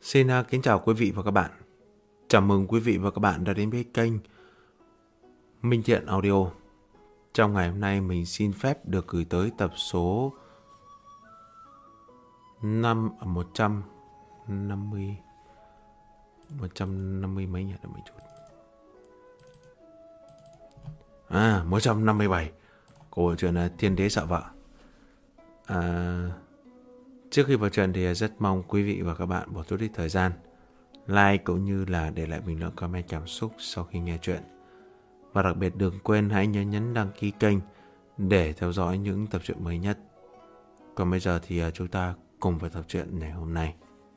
Xin kính chào quý vị và các bạn. Chào mừng quý vị và các bạn đã đến với kênh Minh Thiện Audio. Trong ngày hôm nay mình xin phép được gửi tới tập số 150 mấy nhỉ, đợi một chút. 157 của chuyện Thiên Đế Sợ Vợ. Trước khi vào chuyện thì rất mong quý vị và các bạn bỏ chút ít thời gian like cũng như là để lại bình luận comment cảm xúc sau khi nghe chuyện. Và đặc biệt đừng quên hãy nhớ nhấn đăng ký kênh để theo dõi những tập truyện mới nhất. Còn bây giờ thì chúng ta cùng vào tập truyện ngày hôm nay.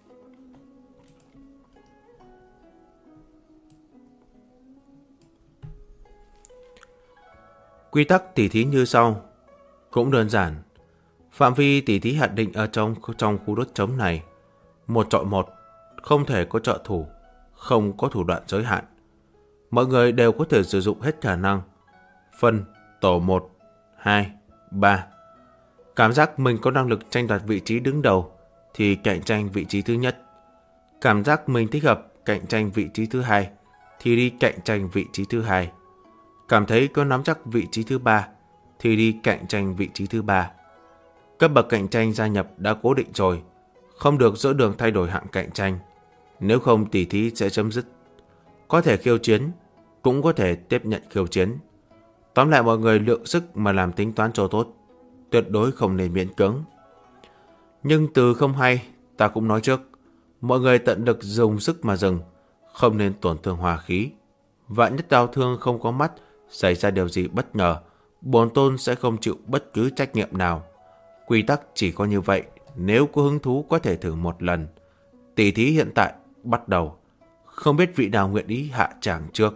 Quy tắc tỉ thí như sau, cũng đơn giản. Phạm vi tỉ thí hạn định ở trong khu đất trống này, 1 chọi 1, không thể có trợ thủ, không có thủ đoạn giới hạn. Mọi người đều có thể sử dụng hết khả năng. Phân tổ 1, 2, 3. Cảm giác mình có năng lực tranh đoạt vị trí đứng đầu thì cạnh tranh vị trí thứ nhất. Cảm giác mình thích hợp cạnh tranh vị trí thứ hai thì đi cạnh tranh vị trí thứ hai. Cảm thấy có nắm chắc vị trí thứ ba thì đi cạnh tranh vị trí thứ ba. Cấp bậc cạnh tranh gia nhập đã cố định rồi, không được giữa đường thay đổi hạng cạnh tranh. Nếu không tỉ thí sẽ chấm dứt. Có thể khiêu chiến, cũng có thể tiếp nhận khiêu chiến. Tóm lại mọi người lượng sức mà làm tính toán cho tốt, tuyệt đối không nên miễn cưỡng. Nhưng từ không hay, ta cũng nói trước, mọi người tận lực dùng sức mà dừng, không nên tổn thương hòa khí. Vạn nhất đau thương không có mắt, xảy ra điều gì bất ngờ, bổn tôn sẽ không chịu bất cứ trách nhiệm nào. Quy tắc chỉ có như vậy, nếu có hứng thú có thể thử một lần. Tỉ thí hiện tại bắt đầu, không biết vị nào nguyện ý hạ tràng trước.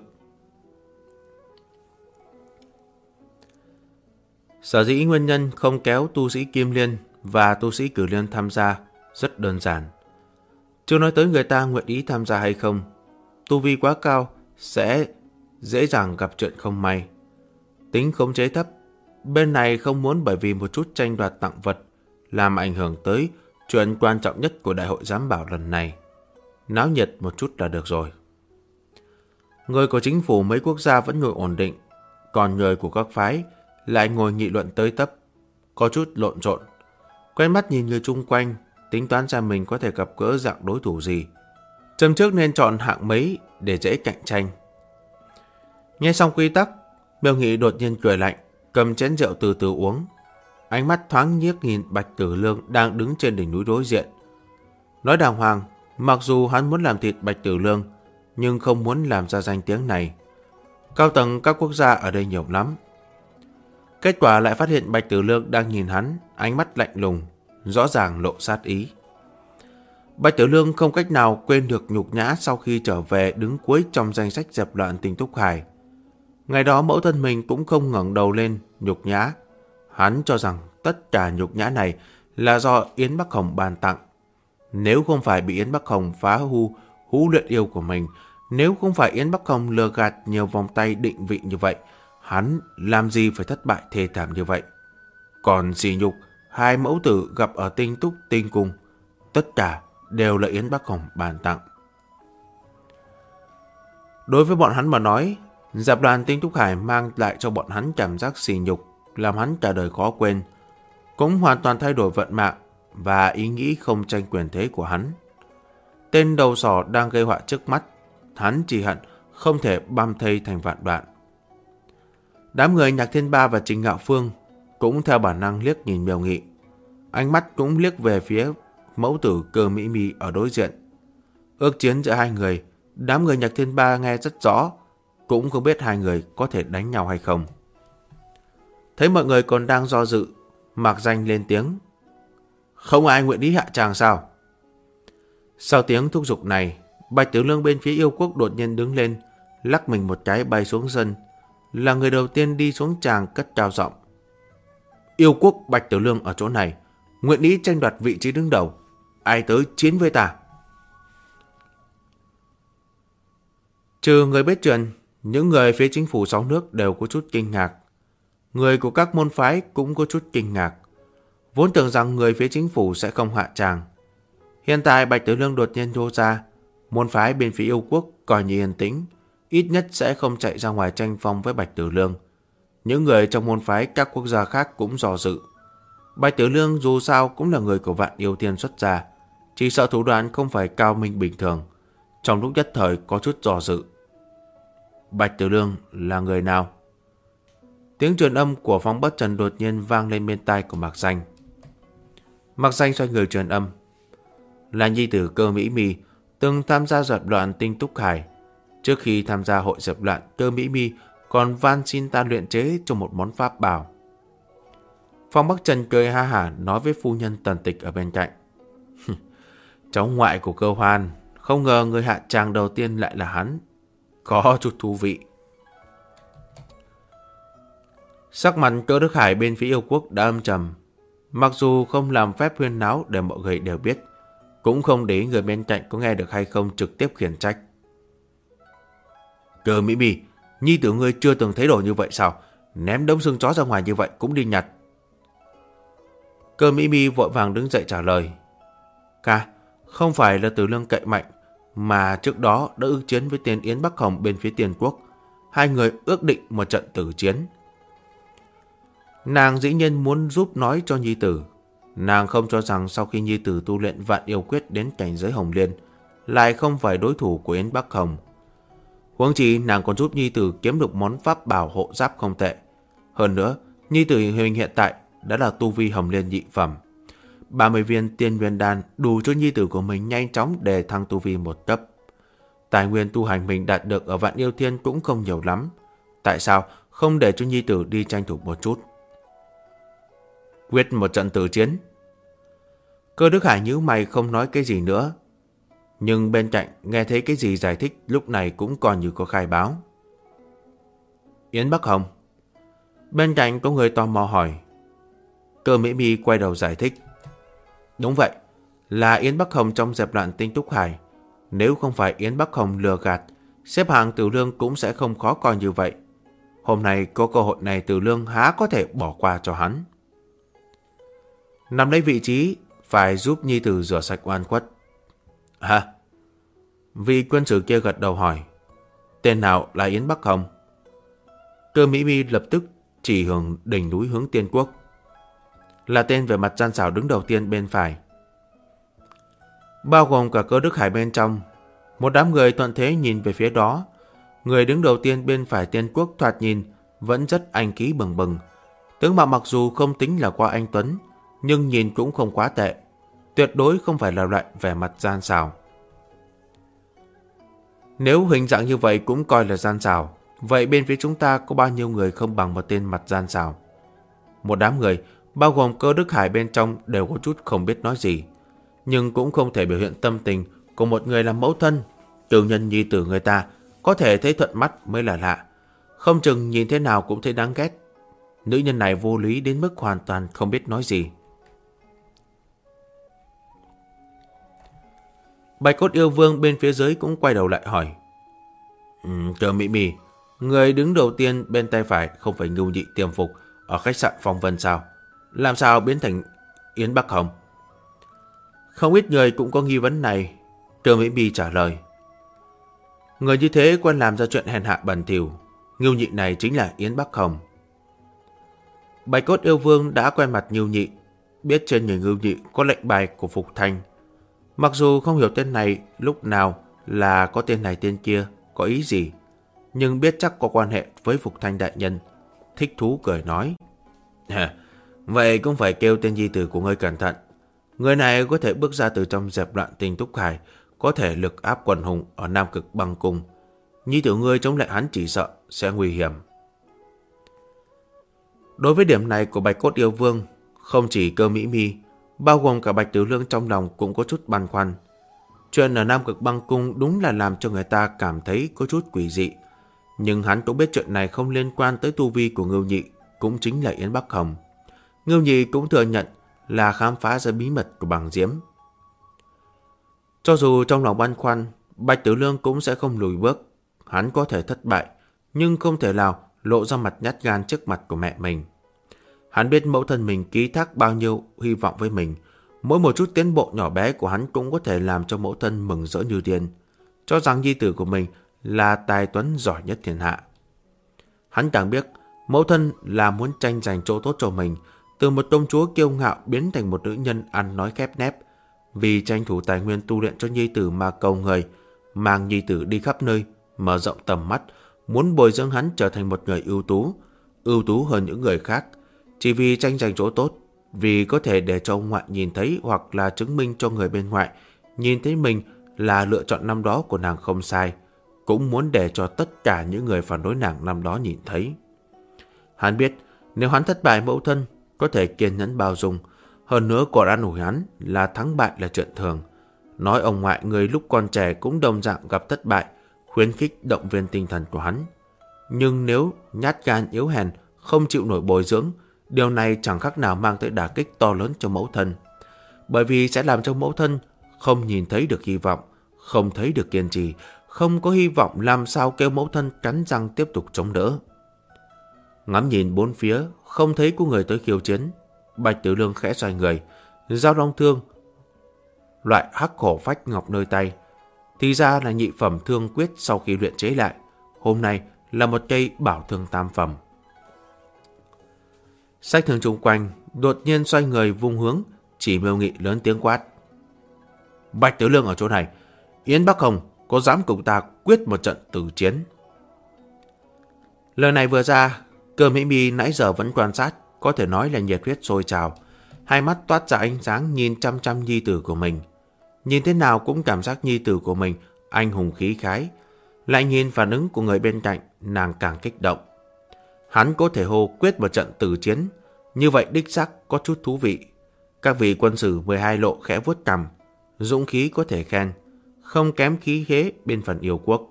Sở dĩ nguyên nhân không kéo tu sĩ Kim Liên và tu sĩ Cử Liên tham gia rất đơn giản. Chưa nói tới người ta nguyện ý tham gia hay không, tu vi quá cao sẽ dễ dàng gặp chuyện không may. Tính khống chế thấp, bên này không muốn bởi vì một chút tranh đoạt tặng vật làm ảnh hưởng tới chuyện quan trọng nhất của đại hội giám bảo lần này. Náo nhiệt một chút là được rồi. Người của chính phủ mấy quốc gia vẫn ngồi ổn định, còn người của các phái lại ngồi nghị luận tới tấp, có chút lộn xộn. Quay mắt nhìn người chung quanh, tính toán ra mình có thể gặp gỡ dạng đối thủ gì. Châm trước nên chọn hạng mấy để dễ cạnh tranh. Nghe xong quy tắc, Miêu Nghị đột nhiên cười lạnh, cầm chén rượu từ từ uống. Ánh mắt thoáng nhiếc nhìn Bạch Tử Lương đang đứng trên đỉnh núi đối diện. Nói đàng hoàng, mặc dù hắn muốn làm thịt Bạch Tử Lương, nhưng không muốn làm ra danh tiếng này. Cao tầng các quốc gia ở đây nhiều lắm. Kết quả lại phát hiện Bạch Tử Lương đang nhìn hắn, ánh mắt lạnh lùng, rõ ràng lộ sát ý. Bạch Tử Lương không cách nào quên được nhục nhã sau khi trở về đứng cuối trong danh sách dẹp loạn Tinh Túc Hải. Ngày đó mẫu thân mình cũng không ngẩng đầu lên nhục nhã. Hắn cho rằng tất cả nhục nhã này là do Yến Bắc Hồng ban tặng. Nếu không phải bị Yến Bắc Hồng phá hú luyện yêu của mình, nếu không phải Yến Bắc Hồng lừa gạt nhiều vòng tay định vị như vậy, hắn làm gì phải thất bại thê thảm như vậy. Còn sỉ nhục, hai mẫu tử gặp ở Tinh Túc Tinh Cung, tất cả đều là Yến Bắc Hồng ban tặng. Đối với bọn hắn mà nói, dạp đoàn Tinh Túc Hải mang lại cho bọn hắn cảm giác sỉ nhục, làm hắn cả đời khó quên, cũng hoàn toàn thay đổi vận mạng và ý nghĩ không tranh quyền thế của hắn. Tên đầu sỏ đang gây họa trước mắt, hắn chỉ hận không thể băm thây thành vạn đoạn. Đám người Nhạc Thiên Ba và Trình Ngạo Phương cũng theo bản năng liếc nhìn Miêu Nghị, ánh mắt cũng liếc về phía mẫu tử Cơ Mỹ Mi ở đối diện. Ước chiến giữa hai người, đám người Nhạc Thiên Ba nghe rất rõ, cũng không biết hai người có thể đánh nhau hay không. Thấy mọi người còn đang do dự, Mạc Danh lên tiếng. Không ai nguyện ý hạ tràng sao? Sau tiếng thúc giục này, Bạch Tử Lương bên phía yêu quốc đột nhiên đứng lên, lắc mình một cái bay xuống sân, là người đầu tiên đi xuống tràng cất cao giọng. Yêu quốc Bạch Tử Lương ở chỗ này, nguyện ý tranh đoạt vị trí đứng đầu. Ai tới chiến với ta? Trừ người biết chuyện, những người phía chính phủ 6 nước đều có chút kinh ngạc. Người của các môn phái cũng có chút kinh ngạc. Vốn tưởng rằng người phía chính phủ sẽ không hạ tràng. Hiện tại Bạch Tử Lương đột nhiên nhô ra, môn phái bên phía yêu quốc coi như yên tĩnh, ít nhất sẽ không chạy ra ngoài tranh phong với Bạch Tử Lương. Những người trong môn phái các quốc gia khác cũng dò dự. Bạch Tử Lương dù sao cũng là người của Vạn Yêu Thiên xuất gia, chỉ sợ thủ đoạn không phải cao minh bình thường. Trong lúc nhất thời có chút dò dự. Bạch Tử Lương là người nào? Tiếng truyền âm của Phong Bất Trần đột nhiên vang lên bên tai của Mạc Danh. Mạc Danh xoay người truyền âm. Là nhi tử Cơ Mỹ Mi, từng tham gia dẹp loạn Tinh Túc Hải. Trước khi tham gia hội dẹp loạn, Cơ Mỹ Mi còn van xin ta luyện chế cho một món pháp bảo. Phong Bắc Trần cười ha hả nói với phu nhân Tần Tịch ở bên cạnh. Cháu ngoại của Cơ Hoan, không ngờ người hạ tràng đầu tiên lại là hắn. Có chút thú vị. Sắc mặt Cơ Đức Hải bên phía yêu quốc đã âm trầm. Mặc dù không làm phép huyên náo để mọi người đều biết, cũng không để người bên cạnh có nghe được hay không trực tiếp khiển trách. Cơ Mỹ Mi, nhi tử ngươi chưa từng thấy đồ như vậy sao? Ném đống xương chó ra ngoài như vậy cũng đi nhặt. Cơ Mỹ Mi vội vàng đứng dậy trả lời. Ca, không phải là Tử Lương cậy mạnh, mà trước đó đã ước chiến với tên Yến Bắc Hồng bên phía Tiền Quốc. Hai người ước định một trận tử chiến. Nàng dĩ nhiên muốn giúp nói cho nhi tử. Nàng không cho rằng sau khi nhi tử tu luyện Vạn Yêu Quyết đến cảnh giới Hồng Liên, lại không phải đối thủ của Yến Bắc Hồng. Huống chi nàng còn giúp nhi tử kiếm được món pháp bảo hộ giáp không tệ. Hơn nữa, nhi tử hình hiện tại đã là tu vi Hồng Liên nhị phẩm. 30 viên tiên nguyên đan đủ cho nhi tử của mình nhanh chóng đề thăng tu vi một cấp. Tài nguyên tu hành mình đạt được ở Vạn Yêu Thiên cũng không nhiều lắm. Tại sao không để cho nhi tử đi tranh thủ một chút? Quyết một trận tử chiến. Cơ Đức Hải nhíu mày không nói cái gì nữa. Nhưng bên cạnh nghe thấy cái gì giải thích lúc này cũng còn như có khai báo. Yến Bắc Hồng. Bên cạnh có người tò mò hỏi. Cơ Mỹ Mi quay đầu giải thích. Đúng vậy, là Yến Bắc Hồng trong dẹp loạn Tinh Túc Hải. Nếu không phải Yến Bắc Hồng lừa gạt, xếp hạng Tử Lương cũng sẽ không khó coi như vậy. Hôm nay có cơ hội này, Tử Lương há có thể bỏ qua cho hắn. Nằm lấy vị trí, phải giúp nhi tử rửa sạch oan khuất. Hả? Vị quân sử kia gật đầu hỏi. Tên nào là Yến Bắc Hồng? Cơ Mỹ Mi lập tức chỉ hướng đỉnh núi hướng Tiên Quốc. Là tên về mặt gian xảo đứng đầu tiên bên phải. Bao gồm cả Cơ Đức Hải bên trong. Một đám người thuận thế nhìn về phía đó. Người đứng đầu tiên bên phải Tiên Quốc thoạt nhìn vẫn rất anh khí bừng bừng. Tướng mạo mặc dù không tính là quá anh tuấn, nhưng nhìn cũng không quá tệ. Tuyệt đối không phải là loại vẻ mặt gian xảo. Nếu hình dạng như vậy cũng coi là gian xảo, vậy bên phía chúng ta có bao nhiêu người không bằng một tên mặt gian xảo? Một đám người, bao gồm Cơ Đức Hải bên trong đều có chút không biết nói gì, nhưng cũng không thể biểu hiện tâm tình của một người làm mẫu thân. Tiểu nhân nhi tử người ta có thể thấy thuận mắt mới là lạ, không chừng nhìn thế nào cũng thấy đáng ghét. Nữ nhân này vô lý đến mức hoàn toàn không biết nói gì. Bạch Cốt Yêu Vương bên phía dưới cũng quay đầu lại hỏi. Cơ Mỹ Mi, người đứng đầu tiên bên tay phải không phải Ngưu Nhị tiềm phục ở khách sạn Phong Vân sao? Làm sao biến thành Yến Bắc Hồng? Không ít người cũng có nghi vấn này. Cơ Mỹ Mi trả lời. Người như thế quen làm ra chuyện hèn hạ bẩn thỉu. Ngưu Nhị này chính là Yến Bắc Hồng. Bạch Cốt Yêu Vương đã quen mặt Ngưu Nhị, biết trên người Ngưu Nhị có lệnh bài của Phục Thanh. Mặc dù không hiểu tên này lúc nào là có tên này tên kia có ý gì, nhưng biết chắc có quan hệ với Phục Thanh đại nhân. Thích thú cười nói. Vậy cũng phải kêu tên nhi tử của ngươi cẩn thận. Người này có thể bước ra từ trong dẹp loạn Tinh Túc Hải, có thể lực áp quần hùng ở Nam Cực Băng Cung. Nhi tử ngươi chống lại hắn chỉ sợ sẽ nguy hiểm. Đối với điểm này của Bạch Cốt Yêu Vương, không chỉ Cơ Mỹ Mi, bao gồm cả Bạch Tử Lương trong lòng cũng có chút băn khoăn. Chuyện ở Nam Cực Băng Cung đúng là làm cho người ta cảm thấy có chút quỷ dị. Nhưng hắn cũng biết chuyện này không liên quan tới tu vi của Ngưu Nhị, cũng chính là Yến Bắc Hồng. Ngưu Nhị cũng thừa nhận là khám phá ra bí mật của Bàng Diễm. Cho dù trong lòng băn khoăn, Bạch Tử Lương cũng sẽ không lùi bước. Hắn có thể thất bại, nhưng không thể nào lộ ra mặt nhát gan trước mặt của mẹ mình. Hắn biết mẫu thân mình ký thác bao nhiêu hy vọng với mình, Mỗi một chút tiến bộ nhỏ bé của hắn cũng có thể làm cho mẫu thân mừng rỡ như điên, cho rằng nhi tử của mình là tài tuấn giỏi nhất thiên hạ. Hắn càng biết mẫu thân là muốn tranh giành chỗ tốt cho mình, từ một công chúa kiêu ngạo biến thành một nữ nhân ăn nói khép nép, vì tranh thủ tài nguyên tu luyện cho nhi tử mà cầu người, mang nhi tử đi khắp nơi, mở rộng tầm mắt, muốn bồi dưỡng hắn trở thành một người ưu tú hơn những người khác, chỉ vì tranh giành chỗ tốt, vì có thể để cho ông ngoại nhìn thấy hoặc là chứng minh cho người bên ngoài nhìn thấy mình là lựa chọn năm đó của nàng không sai, cũng muốn để cho tất cả những người phản đối nàng năm đó nhìn thấy. Hắn biết nếu hắn thất bại, mẫu thân có thể kiên nhẫn bao dung, hơn nữa còn an ủi hắn là thắng bại là chuyện thường, nói ông ngoại người lúc còn trẻ cũng đồng dạng gặp thất bại, khuyến khích động viên tinh thần của hắn. Nhưng nếu nhát gan yếu hèn, không chịu nổi bồi dưỡng, điều này chẳng khác nào mang tới đả kích to lớn cho mẫu thân, bởi vì sẽ làm cho mẫu thân không nhìn thấy được hy vọng, không thấy được kiên trì, không có hy vọng làm sao kêu mẫu thân cắn răng tiếp tục chống đỡ. Ngắm nhìn bốn phía, không thấy có người tới khiêu chiến, Bạch Tử Lương khẽ xoay người, dao long thương loại hắc khổ phách ngọc nơi tay, thì ra là nhị phẩm thương quyết sau khi luyện chế lại, hôm nay là một cây bảo thương tam phẩm. Sách thường chung quanh đột nhiên xoay người vung hướng, chỉ Miêu Nghị lớn tiếng quát: Bạch Tử Lương ở chỗ này, Yến Bắc Hồng có dám cùng ta quyết một trận tử chiến? Lời này vừa ra, Cơ Mỹ Mi nãy giờ vẫn quan sát, có thể nói là nhiệt huyết sôi trào, hai mắt toát ra ánh sáng nhìn chăm chăm nhi tử của mình. Nhìn thế nào cũng cảm giác nhi tử của mình anh hùng khí khái, lại nhìn phản ứng của người bên cạnh, nàng càng kích động. Hắn có thể hô quyết một trận tử chiến, như vậy đích xác có chút thú vị. Các vị quân sử 12 lộ khẽ vuốt cằm, dũng khí có thể khen, không kém khí khế bên phần yêu quốc.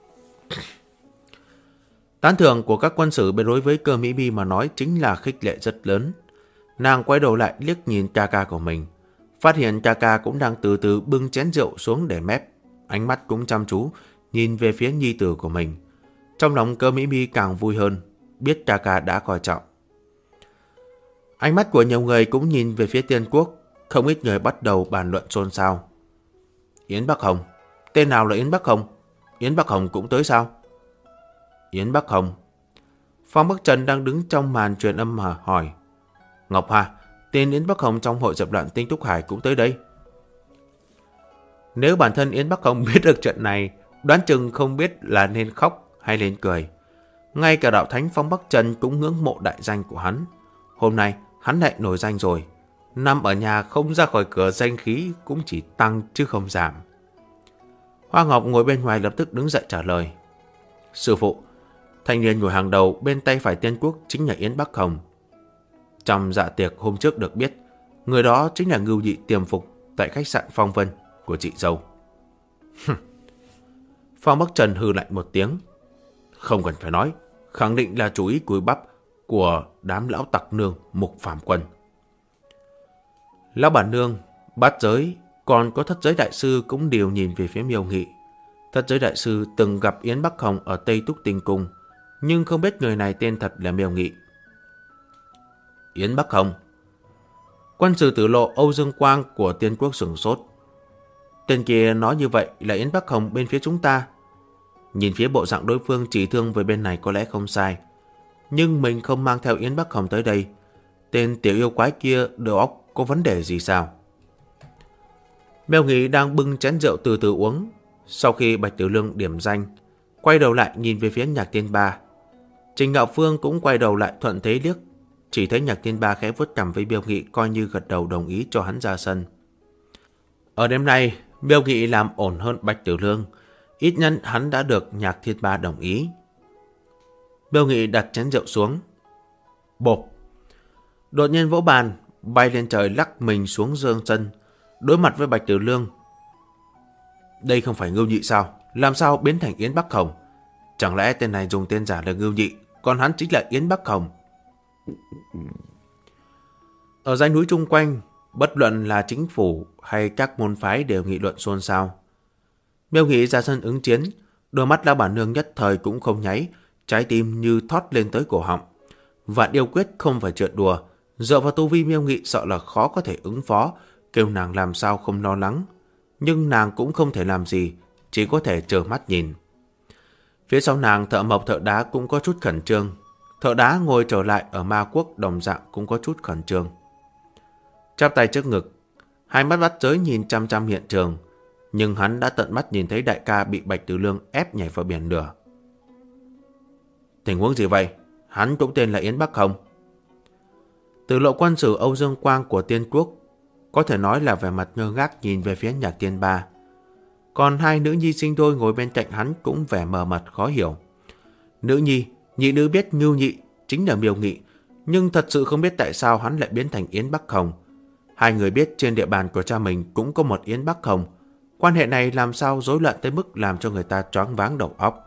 Tán thưởng của các quân sử đối với Cơ Mỹ Mi mà nói chính là khích lệ rất lớn. Nàng quay đầu lại liếc nhìn ca ca của mình, phát hiện ca ca cũng đang từ từ bưng chén rượu xuống để mép, ánh mắt cũng chăm chú nhìn về phía nhi tử của mình. Trong lòng Cơ Mỹ Mi càng vui hơn, biết ca ca đã coi trọng. Ánh mắt của nhiều người cũng nhìn về phía Tiên Quốc, không ít người bắt đầu bàn luận xôn xao. Yến Bắc Hồng? Tên nào là Yến Bắc Hồng? Yến Bắc Hồng cũng tới sao? Yến Bắc Hồng. Phong Bắc Trần đang đứng trong màn truyền âm mà hỏi. Ngọc Hà, tên Yến Bắc Hồng trong hội dập loạn Tinh Túc Hải cũng tới đây. Nếu bản thân Yến Bắc Hồng biết được chuyện này, đoán chừng không biết là nên khóc hay nên cười. Ngay cả đạo thánh Phong Bắc Trần cũng ngưỡng mộ đại danh của hắn. Hôm nay hắn lại nổi danh rồi, nằm ở nhà không ra khỏi cửa danh khí cũng chỉ tăng chứ không giảm. Hoa Ngọc ngồi bên ngoài lập tức đứng dậy trả lời. Sư phụ, thanh niên ngồi hàng đầu bên tay phải Tiên Quốc chính là Yến Bắc Hồng. Trong dạ tiệc hôm trước được biết, người đó chính là Ngưu Nhị tiềm phục tại khách sạn Phong Vân của chị dâu. Phong Bắc Trần hừ lạnh một tiếng. Không cần phải nói, khẳng định là chú ý cúi bắp của đám lão tặc nương Mục Phạm Quân. Lão bản nương, Bát Giới, còn có Thất Giới đại sư cũng đều nhìn về phía Miêu Nghị. Thất Giới đại sư từng gặp Yến Bắc Hồng ở Tây Túc Tinh Cung, nhưng không biết người này tên thật là Miêu Nghị. Yến Bắc Hồng. Quân sử tử lộ Âu Dương Quang của Tiên Quốc sửng sốt. Tên kia nói như vậy là Yến Bắc Hồng bên phía chúng ta. Nhìn phía bộ dạng đối phương chỉ thương với bên này có lẽ không sai, nhưng mình không mang theo Yến Bắc Hồng tới đây, tên tiểu yêu quái kia đầu óc có vấn đề gì sao? Miêu Nghị đang bưng chén rượu từ từ uống. Sau khi Bạch Tử Lương điểm danh, quay đầu lại nhìn về phía Nhạc Tiên Ba. Trình Ngạo Phương cũng quay đầu lại thuận thế liếc, chỉ thấy Nhạc Tiên Ba khẽ vuốt cằm với Miêu Nghị, coi như gật đầu đồng ý cho hắn ra sân. Ở đêm nay, Miêu Nghị làm ổn hơn Bạch Tử Lương, ít nhất hắn đã được Nhạc Thiên Ba đồng ý. Miêu Nghị đặt chén rượu xuống. Bộp! Đột nhiên vỗ bàn, bay lên trời lắc mình xuống dương sân, đối mặt với Bạch Tử Lương. Đây không phải Ngưu Nhị sao? Làm sao biến thành Yến Bắc Hồng? Chẳng lẽ tên này dùng tên giả là Ngưu Nhị, còn hắn chính là Yến Bắc Hồng? Ở dãy núi chung quanh, bất luận là chính phủ hay các môn phái đều nghị luận xôn xao. Miêu Nghị ra sân ứng chiến, đôi mắt lão bản nương nhất thời cũng không nháy, trái tim như thoát lên tới cổ họng. Vạn yêu quyết không phải chuyện đùa, dựa vào tu vi Miêu Nghị sợ là khó có thể ứng phó, kêu nàng làm sao không lo lắng, nhưng nàng cũng không thể làm gì, chỉ có thể trơ mắt nhìn. Phía sau nàng, thợ mộc thợ đá cũng có chút khẩn trương. Thợ đá ngồi trở lại ở ma quốc đồng dạng cũng có chút khẩn trương. Chắp tay trước ngực, hai mắt bắt giới nhìn chăm chăm hiện trường, nhưng hắn đã tận mắt nhìn thấy đại ca bị Bạch Tử Lương ép nhảy vào biển lửa. Tình huống gì vậy? Hắn cũng tên là Yến Bắc không? Từ lộ quân sử Âu Dương Quang của Tiên Quốc có thể nói là vẻ mặt ngơ ngác nhìn về phía Nhạc Thiên Ba. Còn hai nữ nhi sinh đôi ngồi bên cạnh hắn cũng vẻ mờ mịt khó hiểu. Nữ nhi, nhị nữ biết Ngưu Nhị chính là Miêu Nghị, nhưng thật sự không biết tại sao hắn lại biến thành Yến Bắc Hồng. Hai người biết trên địa bàn của cha mình cũng có một Yến Bắc Hồng. Quan hệ này làm sao rối loạn tới mức làm cho người ta choáng váng đầu óc.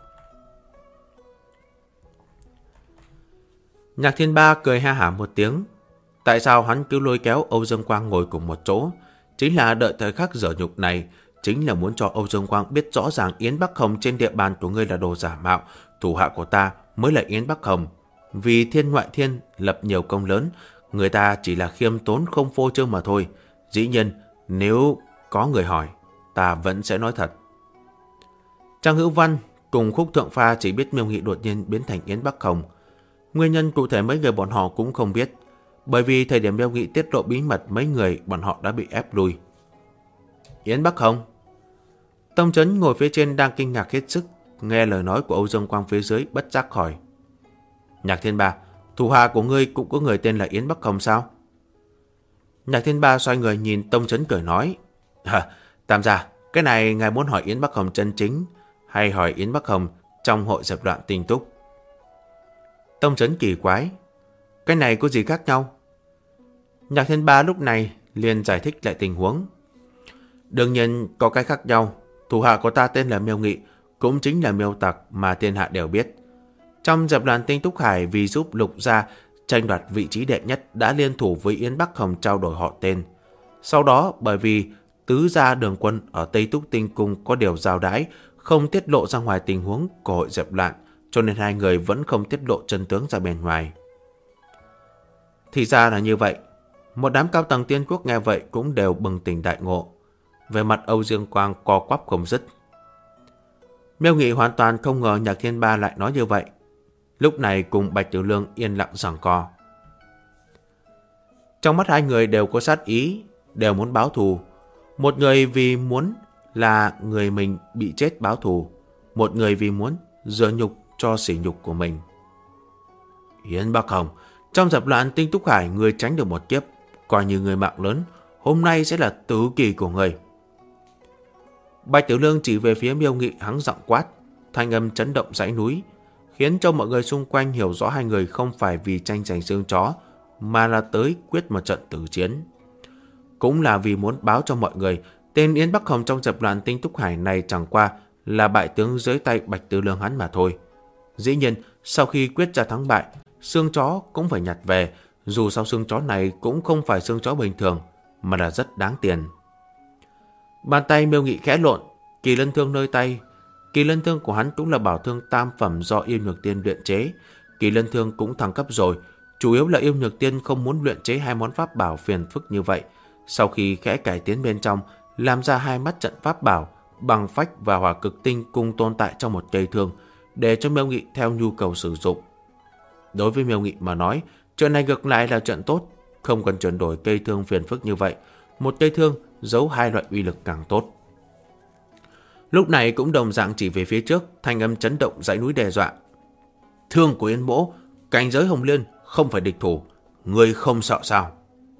Nhạc Thiên Ba cười ha hả một tiếng. Tại sao hắn cứ lôi kéo Âu Dương Quang ngồi cùng một chỗ? Chính là đợi thời khắc dở nhục này, chính là muốn cho Âu Dương Quang biết rõ ràng Yến Bắc Hồng trên địa bàn của ngươi là đồ giả mạo, thủ hạ của ta mới là Yến Bắc Hồng. Vì thiên ngoại thiên lập nhiều công lớn, người ta chỉ là khiêm tốn không phô trương mà thôi. Dĩ nhiên, nếu có người hỏi, ta vẫn sẽ nói thật. Trang Hữu Văn cùng Khúc Thượng Pha chỉ biết Miêu Nghị đột nhiên biến thành Yến Bắc Hồng. Nguyên nhân cụ thể mấy người bọn họ cũng không biết, bởi vì thời điểm Miêu Nghị tiết lộ bí mật, mấy người bọn họ đã bị ép lui. Yến Bắc Hồng? Tông Chấn ngồi phía trên đang kinh ngạc hết sức, nghe lời nói của Âu Dương Quang phía dưới bất giác hỏi. Nhạc Thiên Ba, thủ hạ của ngươi cũng có người tên là Yến Bắc Hồng sao? Nhạc Thiên Ba xoay người nhìn Tông Chấn cười nói. Tam gia, cái này ngài muốn hỏi Yến Bắc Hồng chân chính hay hỏi Yến Bắc Hồng trong hội dẹp loạn Tinh Túc? Tông Chấn kỳ quái. Cái này có gì khác nhau? Nhạc Thiên Ba lúc này liền giải thích lại tình huống. Đương nhiên có cái khác nhau. Thủ hạ của ta tên là Miêu Nghị, cũng chính là Miêu Tặc mà thiên hạ đều biết. Trong dẹp loạn Tinh Túc Hải, vì giúp Lục gia tranh đoạt vị trí đệ nhất, đã liên thủ với Yến Bắc Hồng trao đổi họ tên. Sau đó bởi vì tứ gia Đường Quân ở Tây Túc Tinh Cung có điều giao đãi, không tiết lộ ra ngoài tình huống của hội dẹp loạn, cho nên hai người vẫn không tiết lộ chân tướng ra bên ngoài. Thì ra là như vậy. Một đám cao tầng Tiên Quốc nghe vậy cũng đều bừng tỉnh đại ngộ. Về mặt Âu Dương Quang co quắp không dứt. Miêu Nghị hoàn toàn không ngờ Nhạc Thiên Ba lại nói như vậy. Lúc này cùng Bạch Tử Lương yên lặng giằng co. Trong mắt hai người đều có sát ý, đều muốn báo thù. Một người vì muốn là người mình bị chết báo thù, một người vì muốn rửa nhục cho sỉ nhục của mình. Yến Bắc Hồng, trong dẹp loạn Tinh Túc Hải, người tránh được một kiếp, coi như người mạng lớn, hôm nay sẽ là tử kỳ của người. Bạch Tử Lương chỉ về phía Miêu Nghị hắng giọng quát, thanh âm chấn động dãy núi, khiến cho mọi người xung quanh hiểu rõ hai người không phải vì tranh giành xương chó, mà là tới quyết một trận tử chiến. Cũng là vì muốn báo cho mọi người, tên Yến Bắc Hồng trong dẹp loạn Tinh Túc Hải này chẳng qua là bại tướng dưới tay Bạch Tử Lương hắn mà thôi. Dĩ nhiên, sau khi quyết ra thắng bại, xương chó cũng phải nhặt về, dù sao xương chó này cũng không phải xương chó bình thường, mà là rất đáng tiền. Bàn tay Miêu Nghị khẽ lộn, kỳ lân thương nơi tay. Kỳ lân thương của hắn cũng là bảo thương tam phẩm do Yêu Nhược Tiên luyện chế. Kỳ lân thương cũng thăng cấp rồi, chủ yếu là Yêu Nhược Tiên không muốn luyện chế hai món pháp bảo phiền phức như vậy. Sau khi khẽ cải tiến bên trong, làm ra hai mắt trận pháp bảo, bằng phách và hỏa cực tinh cùng tồn tại trong một cây thương, để cho Miêu Nghị theo nhu cầu sử dụng. Đối với Miêu Nghị mà nói, chuyện này ngược lại là chuyện tốt, không cần chuyển đổi cây thương phiền phức như vậy. Một cây thương giấu hai loại uy lực càng tốt. Lúc này cũng đồng dạng chỉ về phía trước, thanh âm chấn động dãy núi đe dọa. Thương của Yên Mỗ, cảnh giới Hồng Liên không phải địch thủ, người không sợ sao?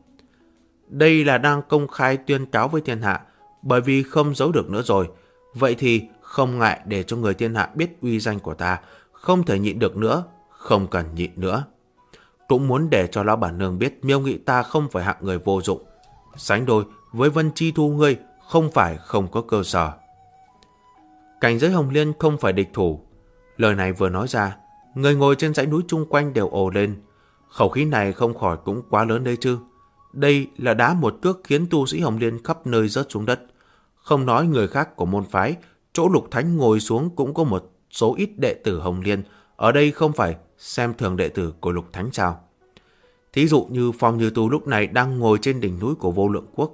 Đây là đang công khai tuyên cáo với thiên hạ, bởi vì không giấu được nữa rồi. Vậy thì không ngại để cho người thiên hạ biết uy danh của ta, không thể nhịn được nữa, không cần nhịn nữa. Cũng muốn để cho lão bản nương biết Miêu Nghị ta không phải hạng người vô dụng. Sánh đôi với Vân Chi Thu ngươi không phải không có cơ sở. Cảnh giới Hồng Liên không phải địch thủ. Lời này vừa nói ra, người ngồi trên dãy núi chung quanh đều ồ lên. Khẩu khí này không khỏi cũng quá lớn đấy chứ. Đây là đá một cước khiến tu sĩ Hồng Liên khắp nơi rớt xuống đất. Không nói người khác của môn phái, chỗ Lục Thánh ngồi xuống cũng có một số ít đệ tử Hồng Liên. Ở đây không phải xem thường đệ tử của Lục Thánh sao? Thí dụ như Phong Như Tu lúc này đang ngồi trên đỉnh núi của Vô Lượng Quốc,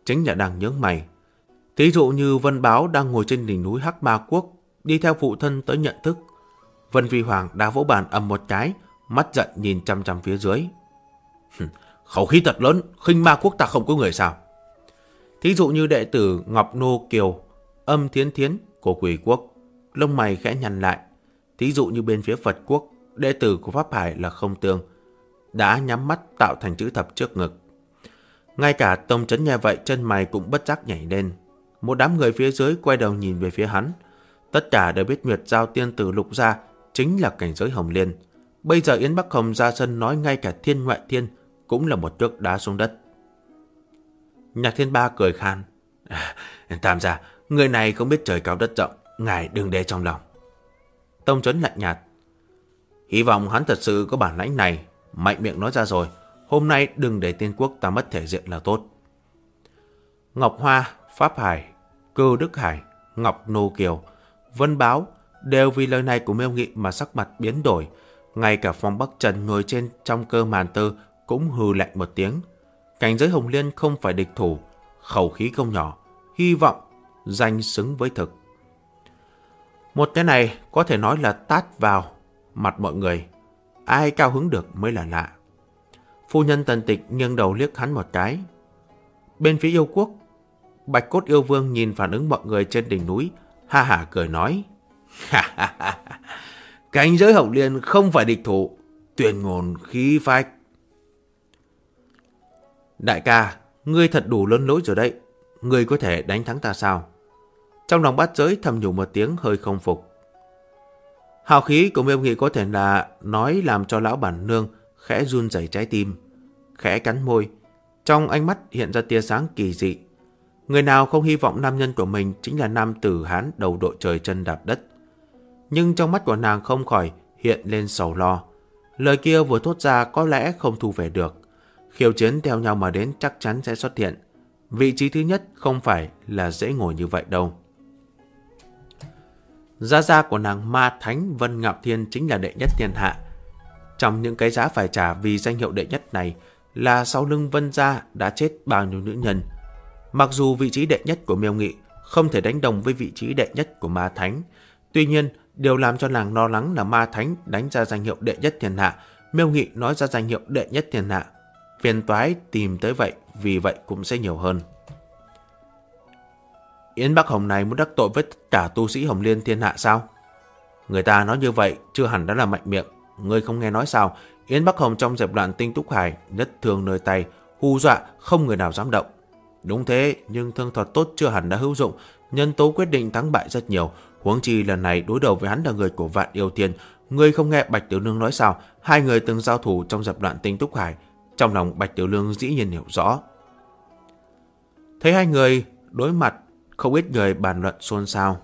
chính là đang nhướng mày. Thí dụ như Vân Báo đang ngồi trên đỉnh núi Hắc Ma Quốc, đi theo phụ thân tới nhận thức. Vân Phi Hoàng đã vỗ bàn ầm một cái, mắt giận nhìn chăm chăm phía dưới. Khẩu khí thật lớn, khinh Ma Quốc ta không có người sao? Thí dụ như đệ tử Ngọc Nô Kiều, Âm Thiến Thiến của Quỷ Quốc, lông mày khẽ nhăn lại. Thí dụ như bên phía Phật Quốc, đệ tử của Pháp Hải là Không Tương, đã nhắm mắt tạo thành chữ thập trước ngực. Ngay cả Tông Chấn nghe vậy, chân mày cũng bất giác nhảy lên. Một đám người phía dưới quay đầu nhìn về phía hắn. Tất cả đều biết Nguyệt Giao tiên tử Lục Gia chính là cảnh giới Hồng Liên. Bây giờ Yến Bắc Hồng ra sân nói ngay cả Thiên Ngoại Thiên cũng là một cước đá xuống đất. Nhạc Thiên Ba cười khan. Tam gia, người này không biết trời cao đất rộng, ngài đừng để trong lòng. Tông Chấn lạnh nhạt. Hy vọng hắn thật sự có bản lãnh này, mạnh miệng nói ra rồi. Hôm nay đừng để Tiên Quốc ta mất thể diện là tốt. Ngọc Hoa, Pháp Hải, Cơ Đức Hải, Ngọc Nô Kiều, Vân Báo đều vì lời này của Miêu Nghị mà sắc mặt biến đổi. Ngay cả Phong Bắc Trần ngồi trên trong cơ màn tơ cũng hừ lạnh một tiếng. Cảnh giới Hồng Liên không phải địch thủ, khẩu khí không nhỏ, hy vọng danh xứng với thực. Một cái này có thể nói là tát vào mặt mọi người, ai cao hứng được mới là lạ. Phu nhân Tần Tịch nghiêng đầu liếc hắn một cái. Bên phía Yêu Quốc, Bạch Cốt Yêu Vương nhìn phản ứng mọi người trên đỉnh núi, ha hả cười nói. Cảnh giới Hồng Liên không phải địch thủ, tuyên ngôn khí phách. Đại ca, ngươi thật đủ lớn lối rồi đấy, ngươi có thể đánh thắng ta sao? Trong lòng Bát Giới thầm nhủ một tiếng hơi không phục. Hào khí của Miêu Nghị có thể là nói làm cho lão bản nương khẽ run rẩy trái tim, khẽ cắn môi, trong ánh mắt hiện ra tia sáng kỳ dị. Người nào không hy vọng nam nhân của mình chính là nam tử Hán đầu đội trời chân đạp đất. Nhưng trong mắt của nàng không khỏi hiện lên sầu lo. Lời kia vừa thốt ra có lẽ không thu về được. Khiêu chiến theo nhau mà đến chắc chắn sẽ xuất hiện. Vị trí thứ nhất không phải là dễ ngồi như vậy đâu. Gia gia của nàng Ma Thánh Vân Ngạo Thiên chính là đệ nhất thiên hạ. Trong những cái giá phải trả vì danh hiệu đệ nhất này là sau lưng Vân gia đã chết bao nhiêu nữ nhân. Mặc dù vị trí đệ nhất của Miêu Nghị không thể đánh đồng với vị trí đệ nhất của Ma Thánh, tuy nhiên điều làm cho nàng lo lắng là Ma Thánh đánh ra danh hiệu đệ nhất thiên hạ, Miêu Nghị nói ra danh hiệu đệ nhất thiên hạ, phiền toái tìm tới vậy, vì vậy cũng sẽ nhiều hơn. Yến Bắc Hồng này muốn đắc tội với tất cả tu sĩ Hồng Liên thiên hạ sao? Người ta nói như vậy chưa hẳn đã là mạnh miệng. Ngươi không nghe nói sao? Yến Bắc Hồng trong dẹp loạn Tinh Túc Hải nhất thương nơi tay, hù dọa không người nào dám động. Đúng thế, nhưng thương thuật tốt chưa hẳn đã hữu dụng. Nhân tố quyết định thắng bại rất nhiều. Huống chi lần này đối đầu với hắn là người của Vạn Yêu Tiên. Ngươi không nghe Bạch Tiểu Lương nói sao? Hai người từng giao thủ trong dẹp loạn Tinh Túc Hải. Trong lòng Bạch Tiểu Lương dĩ nhiên hiểu rõ. Thấy hai người đối mặt, không ít người bàn luận xôn xao.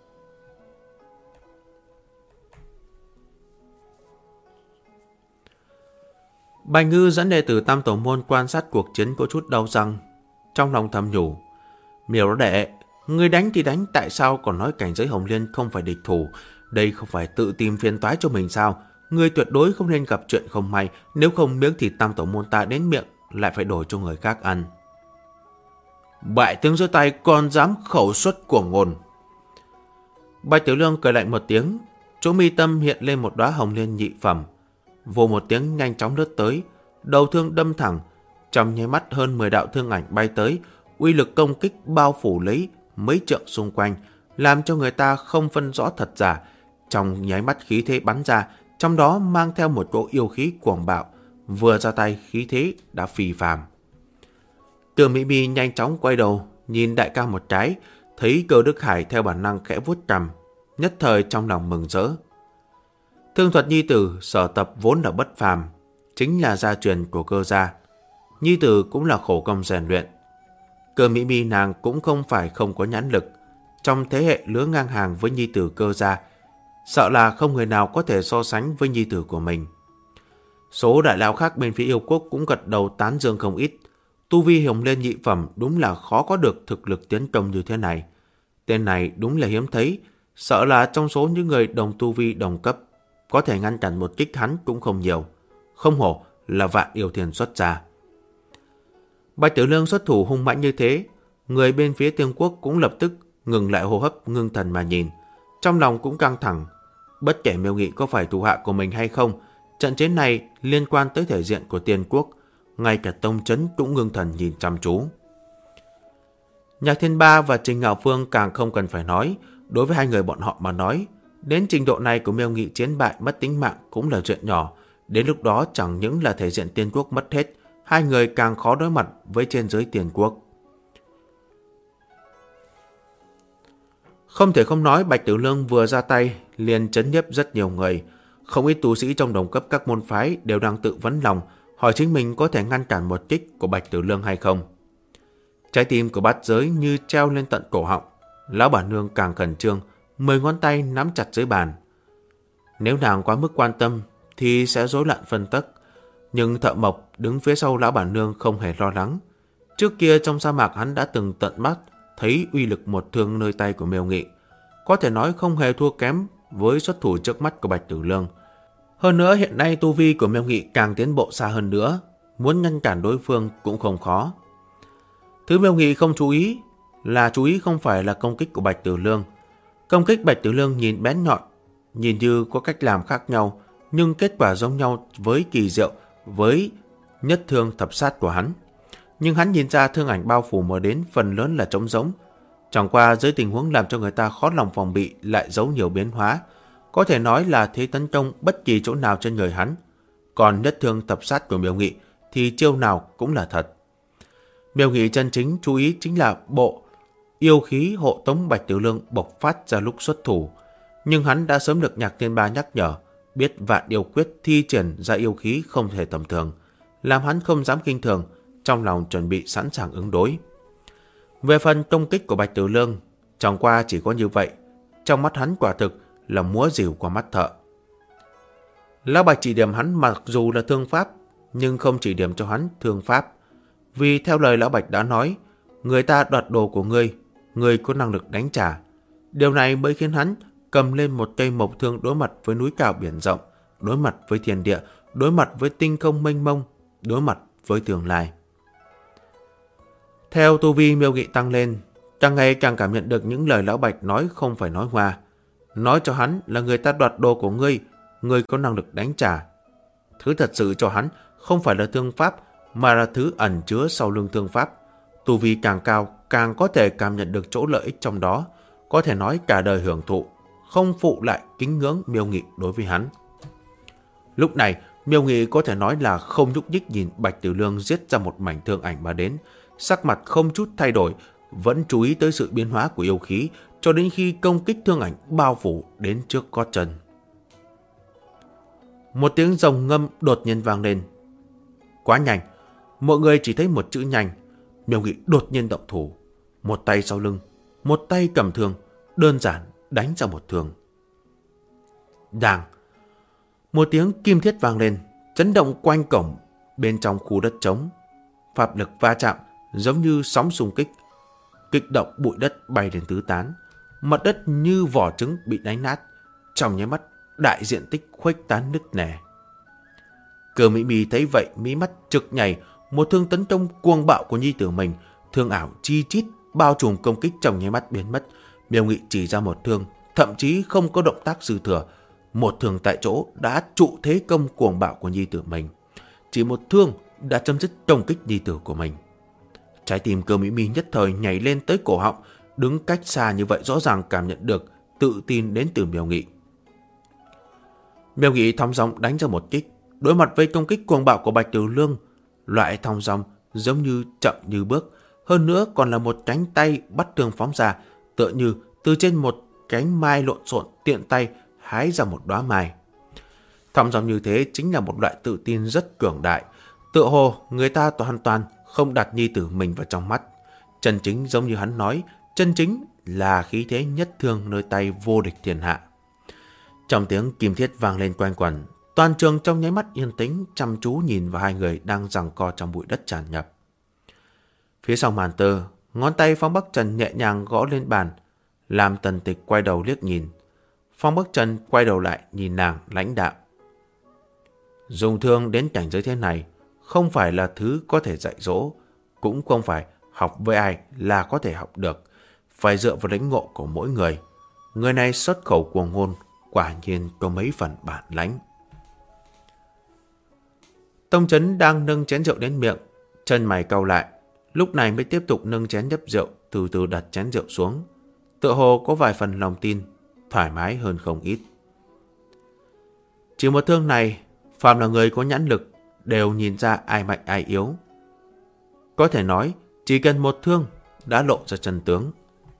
Bạch Ngư dẫn đệ tử Tam Tổ Môn quan sát cuộc chiến có chút đau răng. Trong lòng thầm nhủ, Miêu đệ, ngươi đánh thì đánh, tại sao còn nói cảnh giới Hồng Liên không phải địch thủ? Đây không phải tự tìm phiền toái cho mình sao? Ngươi tuyệt đối không nên gặp chuyện không may, nếu không miếng thịt Tam Tổ Môn ta đến miệng lại phải đổi cho người khác ăn. Bại tướng giơ tay còn dám khẩu xuất của ngôn. Bạch Tiểu Lương cười lạnh một tiếng, chỗ mi tâm hiện lên một đóa hồng liên nhị phẩm. Vù một tiếng nhanh chóng lướt tới, đầu thương đâm thẳng, trong nháy mắt hơn 10 đạo thương ảnh bay tới, uy lực công kích bao phủ lấy mấy trượng xung quanh, làm cho người ta không phân rõ thật giả. Trong nháy mắt khí thế bắn ra, trong đó mang theo một cỗ yêu khí cuồng bạo, vừa ra tay khí thế đã phi phàm. Từ Mỹ Bi nhanh chóng quay đầu, nhìn đại ca một cái, thấy Cơ Đức Hải theo bản năng khẽ vuốt cằm, nhất thời trong lòng mừng rỡ. Thương thuật nhi tử Sở Tập vốn là bất phàm, chính là gia truyền của Cơ gia. Nhi tử cũng là khổ công rèn luyện. Cơ Mỹ Bi nàng cũng không phải không có nhãn lực, trong thế hệ lứa ngang hàng với nhi tử Cơ gia, sợ là không người nào có thể so sánh với nhi tử của mình. Số đại lão khác bên phía Yêu Quốc cũng gật đầu tán dương không ít. Tu vi Hồng Liên nhị phẩm đúng là khó có được thực lực tiến công như thế này. Tên này đúng là hiếm thấy, sợ là trong số những người đồng tu vi đồng cấp, có thể ngăn chặn một kích hắn cũng không nhiều. Không hổ là Vạn Yêu Thiên xuất ra. Bạch Tử Lương xuất thủ hung mãnh như thế, người bên phía Tương Quốc cũng lập tức ngừng lại hô hấp, ngưng thần mà nhìn. Trong lòng cũng căng thẳng. Bất kể Miêu Nghị có phải thủ hạ của mình hay không, trận chiến này liên quan tới thể diện của Tiên Quốc. Ngay cả tông trấn cũng ngưng thần nhìn chăm chú. Nhạc Thiên Ba và Trình Ngạo Phương càng không cần phải nói. Đối với hai người bọn họ mà nói, đến trình độ này của Miêu Nghị chiến bại mất tính mạng cũng là chuyện nhỏ. Đến lúc đó chẳng những là thể diện Tiên Quốc mất hết, hai người càng khó đối mặt với trên dưới Tiên Quốc. Không thể không nói, Bạch Tử Lương vừa ra tay liền chấn nhiếp rất nhiều người. Không ít tu sĩ trong đồng cấp các môn phái đều đang tự vấn lòng, hỏi chính mình có thể ngăn cản một kích của Bạch Tử Lương hay không. Trái tim của bát giới như treo lên tận cổ họng. Lão bản nương càng khẩn trương, 10 ngón tay nắm chặt dưới bàn. Nếu nàng quá mức quan tâm thì sẽ rối loạn phân tấc. Nhưng Thợ Mộc đứng phía sau lão bản nương không hề lo lắng. Trước kia trong sa mạc hắn đã từng tận mắt thấy uy lực một thương nơi tay của Miêu Nghị. Có thể nói không hề thua kém với xuất thủ trước mắt của Bạch Tử Lương. Hơn nữa hiện nay tu vi của Miêu Nghị càng tiến bộ xa hơn nữa, muốn ngăn cản đối phương cũng không khó. Thứ Miêu Nghị không chú ý là không phải là công kích của Bạch Tử Lương. Công kích Bạch Tử Lương nhìn bén nhọn, nhìn như có cách làm khác nhau, nhưng kết quả giống nhau với kỳ diệu với nhất thương thập sát của hắn. Nhưng hắn nhìn ra thương ảnh bao phủ mở đến phần lớn là trống rỗng. Chẳng qua dưới tình huống làm cho người ta khó lòng phòng bị lại giấu nhiều biến hóa. Có thể nói là thế tấn công bất kỳ chỗ nào trên người hắn. Còn nhất thương thập sát của Miêu Nghị thì chiêu nào cũng là thật. Miêu Nghị chân chính chú ý chính là bộ yêu khí hộ tống Bạch Tử Lương bộc phát ra lúc xuất thủ. Nhưng hắn đã sớm được Nhạc Thiên Ba nhắc nhở, biết Vạn Yêu Quyết thi triển ra yêu khí không thể tầm thường, làm hắn không dám kinh thường, trong lòng chuẩn bị sẵn sàng ứng đối. Về phần công kích của Bạch Tử Lương, chẳng qua chỉ có như vậy, trong mắt hắn quả thực là múa rìu qua mắt thợ. Lão Bạch chỉ điểm hắn mặc dù là thương pháp, nhưng không chỉ điểm cho hắn thương pháp. Vì theo lời Lão Bạch đã nói, người ta đoạt đồ của ngươi có năng lực đánh trả. Điều này mới khiến hắn cầm lên một cây mộc thương đối mặt với núi cao biển rộng, đối mặt với thiên địa, đối mặt với tinh không mênh mông, đối mặt với tương lai. Theo tu vi Miêu Nghị tăng lên, càng ngày càng cảm nhận được những lời Lão Bạch nói không phải nói hoa. Nói cho hắn là người ta đoạt đồ của ngươi có năng lực đánh trả. Thứ thật sự cho hắn không phải là thương pháp, mà là thứ ẩn chứa sau lưng thương pháp. Tu vi càng cao, càng có thể cảm nhận được chỗ lợi ích trong đó, có thể nói cả đời hưởng thụ, không phụ lại kính ngưỡng Miêu Nghị đối với hắn. Lúc này, Miêu Nghị có thể nói là không nhúc nhích nhìn Bạch Tử Lương giết ra một mảnh thương ảnh mà đến, sắc mặt không chút thay đổi, vẫn chú ý tới sự biến hóa của yêu khí cho đến khi công kích thương ảnh bao phủ đến trước gót chân. Một tiếng rồng ngâm đột nhiên vang lên. Quá nhanh, mọi người chỉ thấy một chữ nhanh. Miêu Nghị đột nhiên động thủ, một tay sau lưng, một tay cầm thương, đơn giản đánh ra một thương. Đàng, một tiếng kim thiết vang lên, chấn động quanh cổng bên trong khu đất trống. Pháp lực va chạm giống như sóng xung kích, kích động bụi đất bay lên tứ tán. Mặt đất như vỏ trứng bị đánh nát, trong nháy mắt đại diện tích khuếch tán nứt nẻ. Cơ Mỹ Mi thấy vậy, mí mắt trực nhảy, một thương tấn công cuồng bạo của nhi tử mình, thương ảo chi chít bao trùm công kích trong nháy mắt biến mất. Miêu Nghị chỉ ra một thương, thậm chí không có động tác dư thừa, một thương tại chỗ đã trụ thế công cuồng bạo của nhi tử mình. Chỉ một thương đã chấm dứt công kích nhi tử của mình. Trái tim Cơ Mỹ Mi nhất thời nhảy lên tới cổ họng, đứng cách xa như vậy rõ ràng cảm nhận được tự tin đến từ Miêu Nghị. Miêu Nghị thong dong đánh ra một kích, đối mặt với công kích cuồng bạo của Bạch Tử Lương, loại thong dong giống như chậm như bước, hơn nữa còn là một cánh tay bắt thương phóng ra, tựa như từ trên một cánh mai lộn xộn tiện tay hái ra một đóa mai. Thong dong như thế chính là một loại tự tin rất cường đại, tựa hồ người ta hoàn toàn không đặt nhi tử mình vào trong mắt. Chân chính giống như hắn nói, chân chính là khí thế nhất thương nơi tay vô địch thiên hạ. Trong tiếng kim thiết vang lên quanh quẩn, toàn trường trong nháy mắt yên tĩnh, chăm chú nhìn vào hai người đang giằng co trong bụi đất tràn ngập. Phía sau màn tơ, ngón tay Phong Bắc Trần nhẹ nhàng gõ lên bàn, làm Tần Tịch quay đầu liếc nhìn. Phong Bắc Trần quay đầu lại nhìn nàng lãnh đạm. Dùng thương đến cảnh giới thế này không phải là thứ có thể dạy dỗ, cũng không phải học với ai là có thể học được, phải dựa vào lĩnh ngộ của mỗi người. Người này xuất khẩu cuồng ngôn, quả nhiên có mấy phần bản lãnh. Tông Chấn đang nâng chén rượu đến miệng, chân mày cau lại, lúc này mới tiếp tục nâng chén nhấp rượu, từ từ đặt chén rượu xuống. Tựa hồ có vài phần lòng tin, thoải mái hơn không ít. Chỉ một thương này, phàm là người có nhãn lực đều nhìn ra ai mạnh ai yếu. Có thể nói, chỉ cần một thương đã lộ ra chân tướng.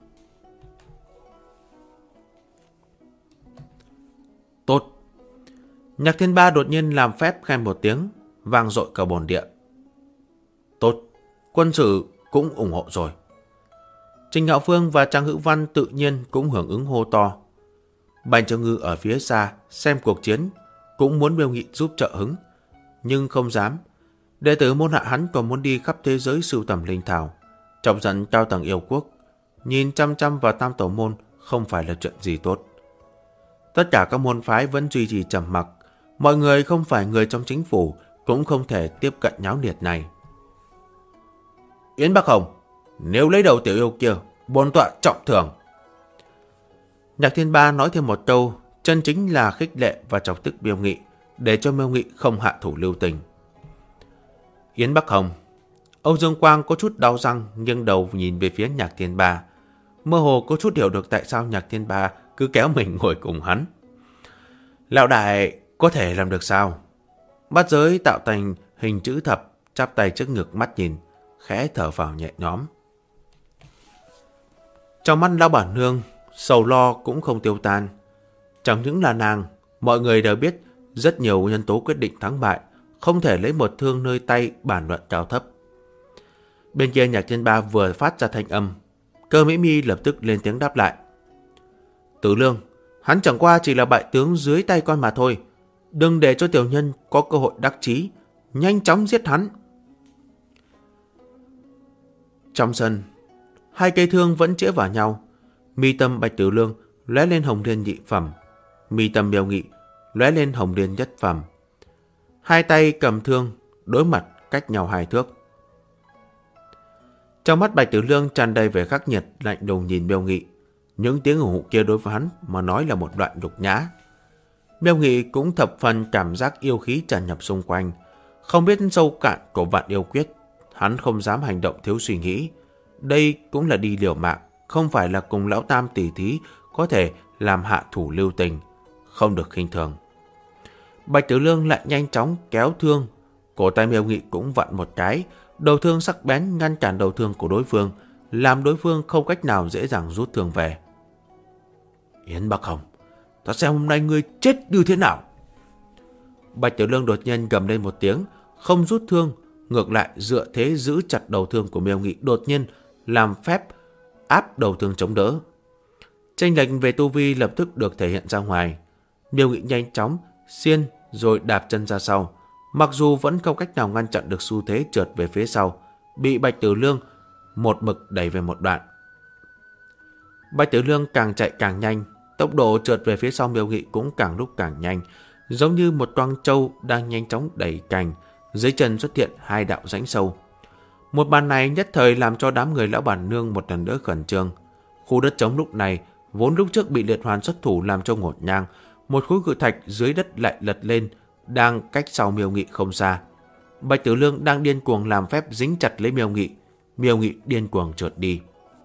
Tốt. Nhạc Thiên Ba đột nhiên làm phép khen một tiếng, vang dội cả bồn địa. Tốt, quân sự cũng ủng hộ rồi. Trình Ngạo Phương và Trang Hữu Văn tự nhiên cũng hưởng ứng hô to. Bành Châu Ngư ở phía xa xem cuộc chiến, cũng muốn Miêu Nghị giúp trợ hứng, nhưng không dám. Đệ tử môn hạ hắn còn muốn đi khắp thế giới sưu tầm linh thảo, chọc giận cao tầng yêu quốc. Nhìn chăm chăm vào Tam Tổ môn không phải là chuyện gì tốt. Tất cả các môn phái vẫn duy trì trầm mặc. Mọi người không phải người trong chính phủ cũng không thể tiếp cận nháo nhiệt này. Yến Bắc Hồng, nếu lấy đầu tiểu yêu kia, bổn tọa trọng thưởng. Nhạc Thiên Ba nói thêm một câu, chân chính là khích lệ và chọc tức Miêu Nghị, để cho Miêu Nghị không hạ thủ lưu tình. Yến Bắc Hồng, Âu Dương Quang có chút đau răng, nghiêng đầu nhìn về phía Nhạc Thiên Ba. Mơ hồ có chút hiểu được tại sao Nhạc Thiên Ba cứ kéo mình ngồi cùng hắn. Lão đại có thể làm được sao? Bát Giới tạo thành hình chữ thập, chắp tay trước ngực mắt nhìn, khẽ thở vào nhẹ nhõm. Trong mắt lão bản nương, sầu lo cũng không tiêu tan. Chẳng những là nàng, mọi người đều biết rất nhiều nhân tố quyết định thắng bại, không thể lấy một thương nơi tay bàn luận cao thấp. Bên kia Nhạc Thiên Ba vừa phát ra thanh âm, Cơ Mỹ Mi lập tức lên tiếng đáp lại. Tử Lương, hắn chẳng qua chỉ là bại tướng dưới tay con mà thôi. Đừng để cho tiểu nhân có cơ hội đắc chí, nhanh chóng giết hắn. Trong sân, hai cây thương vẫn chĩa vào nhau. Mi tâm Bạch Tử Lương lóe lên hồng liên nhị phẩm, mi tâm Miêu Nghị lóe lên hồng liên nhất phẩm. Hai tay cầm thương, đối mặt cách nhau 2 thước. Trong mắt Bạch Tử Lương tràn đầy vẻ khắc nghiệt, lạnh lùng nhìn Miêu Nghị. Những tiếng ủng hộ kia đối với hắn mà nói là một đoạn nhục nhã. Miêu Nghị cũng thập phần cảm giác yêu khí tràn nhập xung quanh. Không biết sâu cạn của Vạn Yêu Quyết, hắn không dám hành động thiếu suy nghĩ. Đây cũng là đi liều mạng, không phải là cùng lão tam tỉ thí có thể làm hạ thủ lưu tình, không được khinh thường. Bạch Tử Lương lại nhanh chóng kéo thương, cổ tay Miêu Nghị cũng vặn một cái, đầu thương sắc bén ngăn cản đầu thương của đối phương, làm đối phương không cách nào dễ dàng rút thương về. Yến Bắc Hồng, ta xem hôm nay ngươi chết như thế nào. Bạch Tử Lương đột nhiên gầm lên một tiếng, không rút thương, ngược lại dựa thế giữ chặt đầu thương của Miêu Nghị, đột nhiên làm phép áp đầu thương chống đỡ. Chênh lệch về tu vi lập tức được thể hiện ra ngoài. Miêu Nghị nhanh chóng xiên rồi đạp chân ra sau, mặc dù vẫn không cách nào ngăn chặn được xu thế trượt về phía sau, bị Bạch Tử Lương một mực đẩy về một đoạn. Bạch Tử Lương càng chạy càng nhanh, tốc độ trượt về phía sau Miêu Nghị cũng càng lúc càng nhanh, giống như một toang trâu đang nhanh chóng đẩy cành, dưới chân xuất hiện 2 đạo rãnh sâu. Một màn này nhất thời làm cho đám người lão bản nương một lần nữa khẩn trương. Khu đất trống lúc này vốn lúc trước bị liệt hoàn xuất thủ làm cho ngổn ngang, một khối cự thạch dưới đất lại lật lên, đang cách sau Miêu Nghị không xa. Bạch Tử Lương đang điên cuồng làm phép dính chặt lấy Miêu Nghị. Miêu Nghị điên cuồng trượt đi.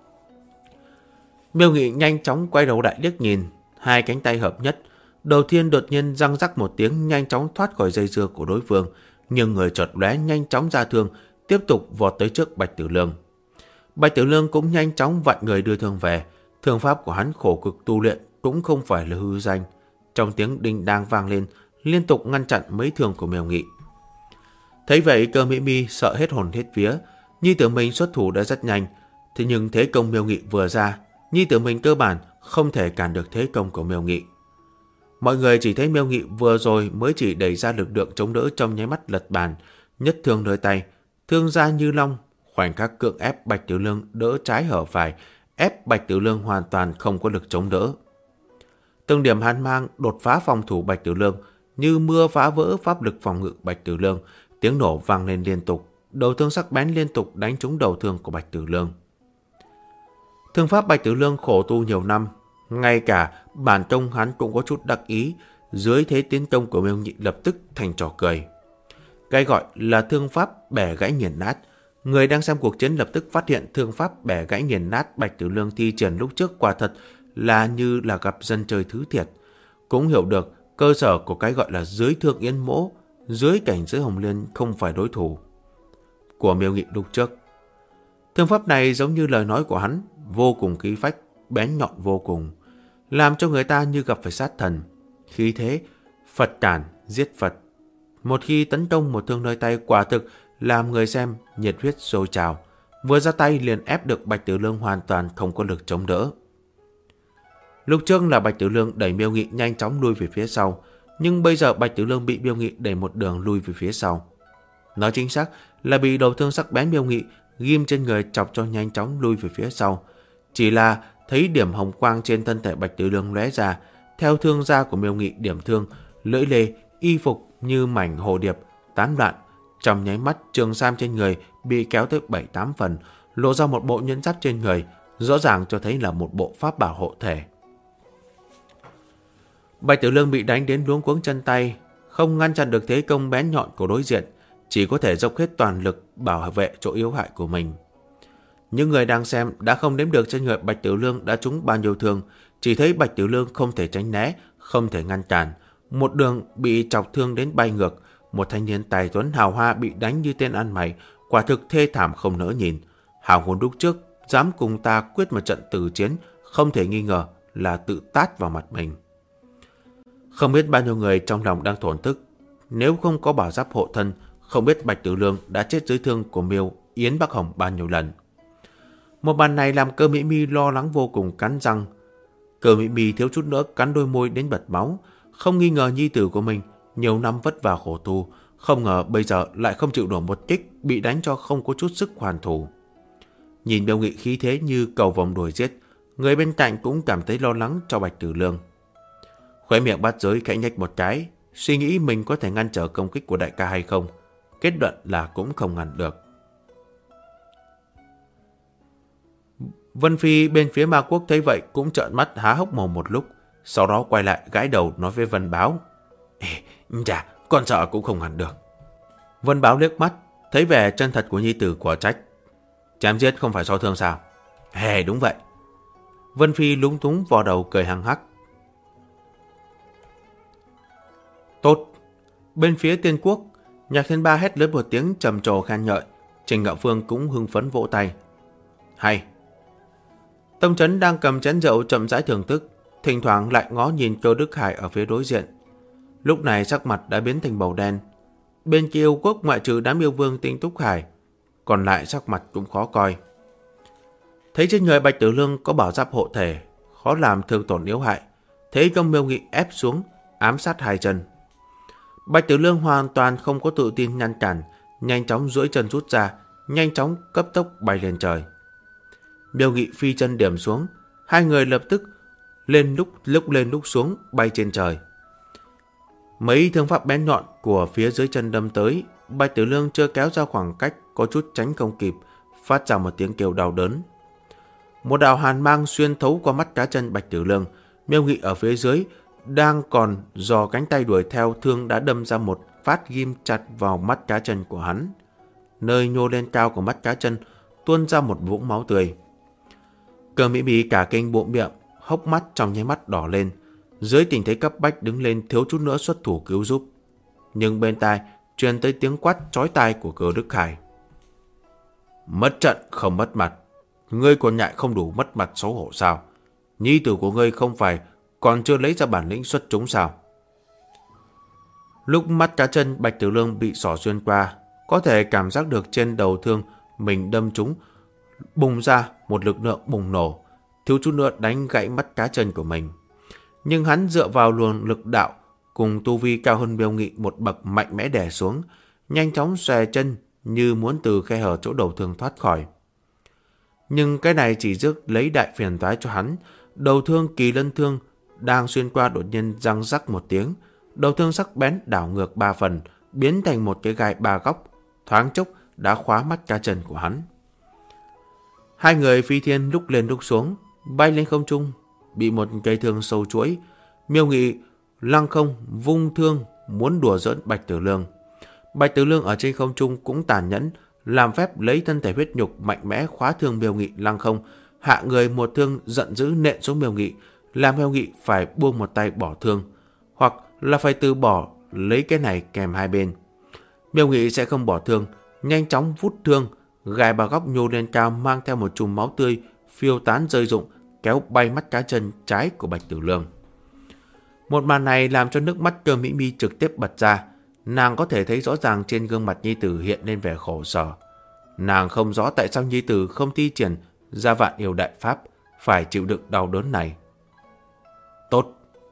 Miêu Nghị nhanh chóng quay đầu lại liếc nhìn, 2 cánh tay hợp nhất, đầu tiên đột nhiên răng rắc một tiếng, nhanh chóng thoát khỏi dây dưa của đối phương, nhưng người chợt lóe nhanh chóng ra thương, tiếp tục vọt tới trước Bạch Tử Lương. Bạch Tử Lương cũng nhanh chóng vặn người đưa thương về. Thương pháp của hắn khổ cực tu luyện cũng không phải là hư danh. Trong tiếng đinh đang vang lên, liên tục ngăn chặn mấy thương của Miêu Nghị. Thấy vậy, Cơ Mỹ Mi sợ hết hồn hết vía. Nhi tử mình xuất thủ đã rất nhanh, thế nhưng thế công Miêu Nghị vừa ra, nhi tử mình cơ bản không thể cản được thế công của Miêu Nghị. Mọi người chỉ thấy Miêu Nghị vừa rồi mới chỉ đẩy ra lực lượng chống đỡ, trong nháy mắt lật bàn, nhất thương nơi tay, thương ra như long, khoảnh khắc cưỡng ép Bạch Tử Lương đỡ trái hở phải, ép Bạch Tử Lương hoàn toàn không có lực chống đỡ. Từng điểm hàn mang đột phá phòng thủ Bạch Tử Lương, như mưa phá vỡ pháp lực phòng ngự Bạch Tử Lương, tiếng nổ vang lên liên tục, đầu thương sắc bén liên tục đánh trúng đầu thương của Bạch Tử Lương. Thương pháp Bạch Tử Lương khổ tu nhiều năm, ngay cả bản tông hắn cũng có chút đắc ý, dưới thế tiến công của Miêu Nghị lập tức thành trò cười. Cái gọi là thương pháp bẻ gãy nghiền nát, người đang xem cuộc chiến lập tức phát hiện thương pháp bẻ gãy nghiền nát Bạch Tử Lương thi triển lúc trước quả thật là như là gặp dân chơi thứ thiệt, cũng hiểu được cơ sở của cái gọi là dưới thương yến mỗ, dưới cảnh giới Hồng Liên không phải đối thủ của Miêu Nghị lúc trước. Thương pháp này giống như lời nói của hắn, vô cùng khí phách, bén nhọn vô cùng, làm cho người ta như gặp phải sát thần. Khí thế Phật cản giết Phật, một khi tấn công một thương nơi tay quả thực làm người xem nhiệt huyết sôi trào, vừa ra tay liền ép được Bạch Tử Lương hoàn toàn không có lực chống đỡ. Lúc trước là Bạch Tử Lương đẩy Miêu Nghị nhanh chóng lui về phía sau, nhưng bây giờ Bạch Tử Lương bị Miêu Nghị đẩy một đường lui về phía sau. Nói chính xác là bị đầu thương sắc bén Miêu Nghị ghim trên người chọc cho nhanh chóng lui về phía sau. Chỉ là thấy điểm hồng quang trên thân thể Bạch Tử Lương lóe ra, theo thương gia của Miêu Nghị điểm thương, lưỡi lê, y phục như mảnh hồ điệp tán loạn. Trong nháy mắt, trường sam trên người bị kéo tới 7-8 phần, lộ ra một bộ nhẫn giáp trên người, rõ ràng cho thấy là một bộ pháp bảo hộ thể. Bạch Tử Lương bị đánh đến luống cuống chân tay, không ngăn chặn được thế công bén nhọn của đối diện, chỉ có thể dốc hết toàn lực bảo vệ chỗ yếu hại của mình. Những người đang xem đã không đếm được trên người Bạch Tử Lương đã trúng bao nhiêu thương, chỉ thấy Bạch Tử Lương không thể tránh né, không thể ngăn cản, một đường bị chọc thương đến bay ngược. Một thanh niên tài tuấn hào hoa bị đánh như tên ăn mày, quả thực thê thảm không nỡ nhìn. Hào hồn lúc trước dám cùng ta quyết một trận tử chiến, không thể nghi ngờ là tự tát vào mặt mình. Không biết bao nhiêu người trong lòng đang thổn thức, nếu không có bảo giáp hộ thân, không biết Bạch Tử Lương đã chết dưới thương của Miêu Yến Bắc Hồng bao nhiêu lần. Một màn này làm Cơ Mỹ Mi lo lắng vô cùng, cắn răng. Cơ Mỹ Mi thiếu chút nữa cắn đôi môi đến bật máu, không nghi ngờ nhi tử của mình nhiều năm vất vả khổ tu, không ngờ bây giờ lại không chịu nổi một kích, bị đánh cho không có chút sức hoàn thủ. Nhìn Miêu Nghị khí thế như cầu vồng đuổi giết, người bên cạnh cũng cảm thấy lo lắng cho Bạch Tử Lương. Khóe miệng Bát Giới khẽ nhếch một cái, suy nghĩ mình có thể ngăn trở công kích của đại ca hay không. Kết luận là cũng không ngăn được. Vân Phi bên phía Ma Quốc thấy vậy cũng trợn mắt há hốc mồm một lúc, sau đó quay lại gãi đầu nói với Vân Báo: Chà, con sợ cũng không ngăn được. Vân Báo liếc mắt, thấy vẻ chân thật của nhi tử của trách: Chém giết không phải so thương sao? Đúng vậy. Vân Phi lúng túng vò đầu cười hăng hắc. Tốt. Bên phía Tiên Quốc, Nhạc Thiên Ba hét lớn một tiếng trầm trồ khen ngợi, Trình Ngạo Phương cũng hưng phấn vỗ tay. Hay. Tông Chấn đang cầm chén rượu chậm rãi thưởng thức, thỉnh thoảng lại ngó nhìn Cơ Đức Hải ở phía đối diện. Lúc này sắc mặt đã biến thành màu đen. Bên kia yêu quốc ngoại trừ đám yêu vương Tinh Túc Hải, còn lại sắc mặt cũng khó coi. Thấy trên người Bạch Tử Lương có bảo giáp hộ thể, khó làm thương tổn yếu hại, thấy công Miêu Nghị ép xuống, ám sát hai chân. Bạch Tử Lương hoàn toàn không có tự tin ngăn cản, nhanh chóng duỗi chân rút ra, nhanh chóng cấp tốc bay lên trời. Miêu Nghị phi chân điểm xuống, hai người lập tức lên lúc lên lúc xuống bay trên trời. Mấy thương pháp bén nhọn của phía dưới chân đâm tới, Bạch Tử Lương chưa kéo ra khoảng cách, có chút tránh không kịp, phát ra một tiếng kêu đau đớn. Một đạo hàn mang xuyên thấu qua mắt cá chân Bạch Tử Lương. Miêu Nghị ở phía dưới đang còn dò cánh tay đuổi theo, thương đã đâm ra một phát ghim chặt vào mắt cá chân của hắn. Nơi nhô lên cao của mắt cá chân tuôn ra một vũng máu tươi. Cơ Mỹ Mỹ cả kinh bụng miệng, hốc mắt trong nháy mắt đỏ lên. Dưới tình thế cấp bách đứng lên thiếu chút nữa xuất thủ cứu giúp. Nhưng bên tai truyền tới tiếng quát chói tai của Cơ Đức Hải. Mất trận không mất mặt, ngươi còn nhại không đủ mất mặt xấu hổ sao? Nhi tử của ngươi không phải còn chưa lấy ra bản lĩnh xuất chúng sao? Lúc mắt cá chân Bạch Tử Lương bị xỏ xuyên qua, có thể cảm giác được trên đầu thương mình đâm trúng, bùng ra một lực lượng bùng nổ, thiếu chút nữa đánh gãy mắt cá chân của mình. Nhưng hắn dựa vào luồng lực đạo cùng tu vi cao hơn Miêu Nghị một bậc mạnh mẽ đè xuống, nhanh chóng xòe chân như muốn từ khe hở chỗ đầu thương thoát khỏi. Nhưng cái này chỉ rước lấy đại phiền toái cho hắn. Đầu thương Kỳ Lân thương đang xuyên qua đột nhiên răng rắc một tiếng, đầu thương sắc bén đảo ngược 3 phần, biến thành một cái gai 3 góc, thoáng chốc đã khóa mắt cá chân của hắn. Hai người phi thiên lúc lên lúc xuống, bay lên không trung, bị một cây thương sâu chuỗi. Miêu Nghị lăng không vung thương muốn đùa giỡn Bạch Tử Lương. Bạch Tử Lương ở trên không trung cũng tàn nhẫn, làm phép lấy thân thể huyết nhục mạnh mẽ khóa thương Miêu Nghị lăng không, hạ người một thương giận dữ nện xuống Miêu Nghị, làm Miêu Nghị phải buông một tay bỏ thương, hoặc là phải từ bỏ lấy cái này kèm hai bên. Miêu Nghị sẽ không bỏ thương, nhanh chóng vút thương, gài bà góc nhô lên cao mang theo một chùm máu tươi phiêu tán rơi rụng, kéo bay mắt cá chân trái của Bạch Tử Lương. Một màn này làm cho nước mắt Cơ Mỹ Mi trực tiếp bật ra. Nàng có thể thấy rõ ràng trên gương mặt nhi tử hiện lên vẻ khổ sở. Nàng không rõ tại sao nhi tử không thi triển ra vạn yêu đại pháp, phải chịu đựng đau đớn này. Tốt.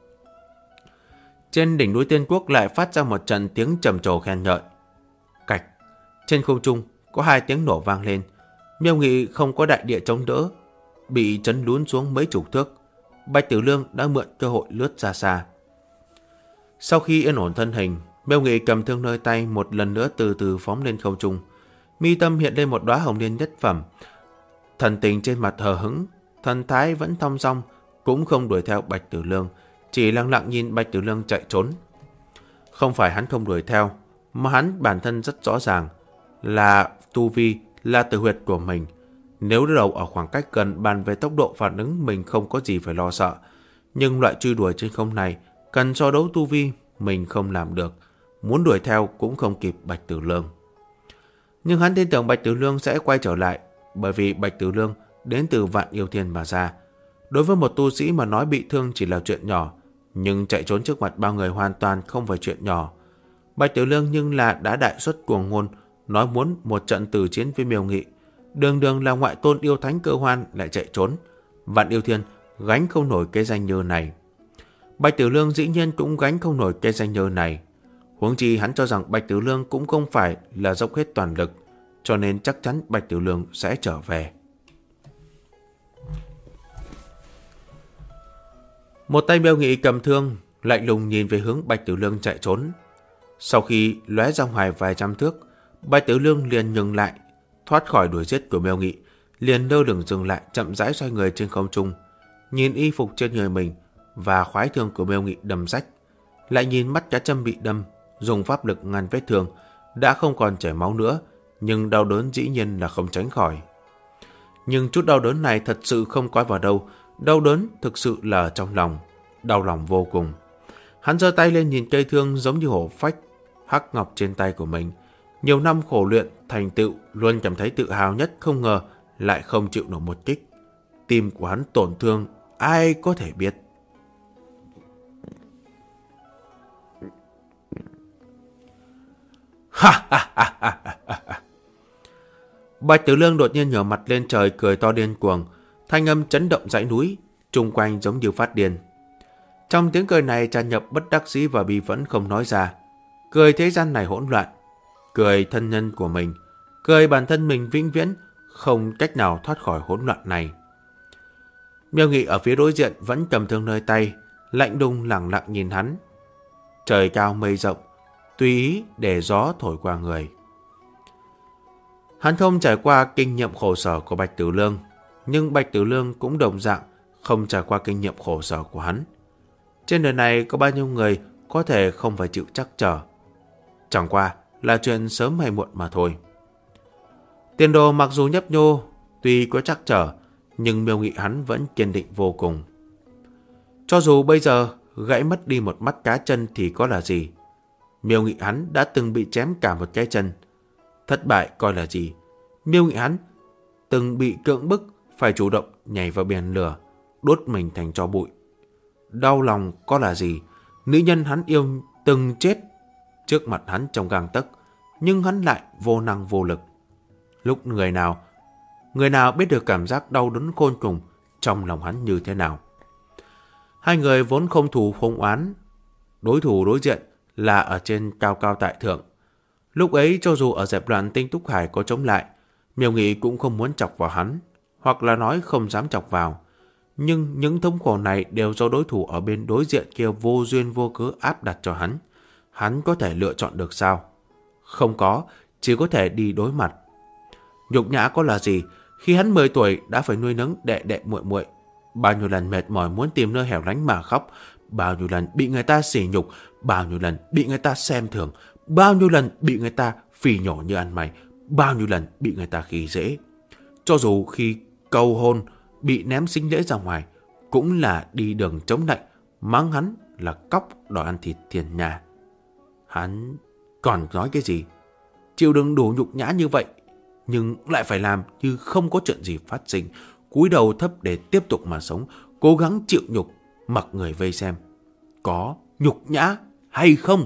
Trên đỉnh núi Tiên Quốc lại phát ra một trận tiếng trầm trồ khen ngợi. Cạch. Trên không trung có hai tiếng nổ vang lên. Miêu Nghị không có đại địa chống đỡ, bị chấn lún xuống mấy chục thước. Bạch Tử Lương đã mượn cơ hội lướt ra xa. Sau khi yên ổn thân hình, Miêu Nghị cầm thương nơi tay một lần nữa từ từ phóng lên không trung. Mi tâm hiện lên một đóa hồng liên nhất phẩm. Thần tình trên mặt hờ hững, thần thái vẫn thong dong, cũng không đuổi theo Bạch Tử Lương, chỉ lặng lặng nhìn Bạch Tử Lương chạy trốn. Không phải hắn không đuổi theo, mà hắn bản thân rất rõ ràng là tu vi, là tử huyệt của mình. Nếu đầu ở khoảng cách gần, bàn về tốc độ phản ứng mình không có gì phải lo sợ. Nhưng loại truy đuổi trên không này cần so đấu tu vi, mình không làm được. Muốn đuổi theo cũng không kịp Bạch Tử Lương. Nhưng hắn tin tưởng Bạch Tử Lương sẽ quay trở lại, bởi vì Bạch Tử Lương đến từ Vạn Yêu Thiên mà ra. Đối với một tu sĩ mà nói bị thương chỉ là chuyện nhỏ, nhưng chạy trốn trước mặt bao người hoàn toàn không phải chuyện nhỏ. Bạch Tử Lương nhưng là đã đại xuất cuồng ngôn, nói muốn một trận tử chiến với Miêu Nghị. Đường đường là ngoại tôn yêu thánh Cơ Hoan lại chạy trốn. Vạn Yêu Thiên gánh không nổi cái danh nhơ này. Bạch Tử Lương dĩ nhiên cũng gánh không nổi cái danh nhơ này. Huống chi hắn cho rằng Bạch Tử Lương cũng không phải là dốc hết toàn lực, cho nên chắc chắn Bạch Tử Lương sẽ trở về. Một tay Miêu Nghị cầm thương, lạnh lùng nhìn về hướng Bạch Tử Lương chạy trốn. Sau khi lóe ra ngoài vài trăm thước, Bạch Tử Lương liền ngừng lại, thoát khỏi đuổi giết của Miêu Nghị, liền lơ lửng dừng lại, chậm rãi xoay người trên không trung, nhìn y phục trên người mình và khoái thương của Miêu Nghị đâm rách, lại nhìn mắt cá châm bị đâm, dùng pháp lực ngăn vết thương, đã không còn chảy máu nữa, nhưng đau đớn dĩ nhiên là không tránh khỏi. Nhưng chút đau đớn này thật sự không coi vào đâu, đau đớn thực sự là ở trong lòng, đau lòng vô cùng. Hắn giơ tay lên nhìn cây thương giống như hổ phách hắc ngọc trên tay của mình. Nhiều năm khổ luyện thành tựu, luôn cảm thấy tự hào nhất, không ngờ lại không chịu nổi một kích. Tim của hắn tổn thương, ai có thể biết. Ha ha ha ha ha. Bạch Tử Lương đột nhiên ngửa mặt lên trời cười to điên cuồng, thanh âm chấn động dãy núi, chung quanh giống như phát điên. Trong tiếng cười này tràn ngập bất đắc dĩ và bi phẫn không nói ra. Cười thế gian này hỗn loạn, cười thân nhân của mình, cười bản thân mình vĩnh viễn không cách nào thoát khỏi hỗn loạn này. Miêu Nghị ở phía đối diện vẫn cầm thương nơi tay, lạnh lùng lẳng lặng nhìn hắn. Trời cao mây rộng, tùy ý để gió thổi qua người. Hắn không trải qua kinh nghiệm khổ sở của Bạch Tử Lương, nhưng Bạch Tử Lương cũng đồng dạng không trải qua kinh nghiệm khổ sở của hắn. Trên đời này có bao nhiêu người có thể không phải chịu trắc trở, chẳng qua là chuyện sớm hay muộn mà thôi. Tiền đồ mặc dù nhấp nhô, tuy có trắc trở, nhưng Miêu Nghị hắn vẫn kiên định vô cùng. Cho dù bây giờ gãy mất đi một mắt cá chân thì có là gì? Miêu Nghị hắn đã từng bị chém cả một cái chân. Thất bại coi là gì? Miêu Nghị hắn từng bị cưỡng bức phải chủ động nhảy vào biển lửa, đốt mình thành tro bụi. Đau lòng có là gì? Nữ nhân hắn yêu từng chết trước mặt hắn trong gang tấc, nhưng hắn lại vô năng vô lực. Lúc người nào biết được cảm giác đau đớn khôn cùng trong lòng hắn như thế nào? Hai người vốn không thù không oán, đối thủ đối diện là ở trên cao cao tại thượng. Lúc ấy cho dù ở dẹp loạn Tinh Túc Hải có chống lại, Miêu Nghị cũng không muốn chọc vào hắn, hoặc là nói không dám chọc vào. Nhưng những thống khổ này đều do đối thủ ở bên đối diện kia vô duyên vô cớ áp đặt cho hắn. Hắn có thể lựa chọn được sao? Không có, chỉ có thể đi đối mặt. Nhục nhã có là gì khi hắn 10 tuổi đã phải nuôi nấng đệ đệ muội muội, bao nhiêu lần mệt mỏi muốn tìm nơi hẻo lánh mà khóc, bao nhiêu lần bị người ta sỉ nhục, bao nhiêu lần bị người ta xem thường, bao nhiêu lần bị người ta phỉ nhổ như ăn mày, bao nhiêu lần bị người ta khi dễ. Cho dù khi cầu hôn bị ném sinh lễ ra ngoài, cũng là đi đường chống lạnh, mắng hắn là cóc đòi ăn thịt tiền nhà. Hắn còn nói cái gì? Chịu đựng đủ nhục nhã như vậy, nhưng lại phải làm như không có chuyện gì phát sinh, cúi đầu thấp để tiếp tục mà sống, cố gắng chịu nhục, mặc người vây xem. Có nhục nhã hay không?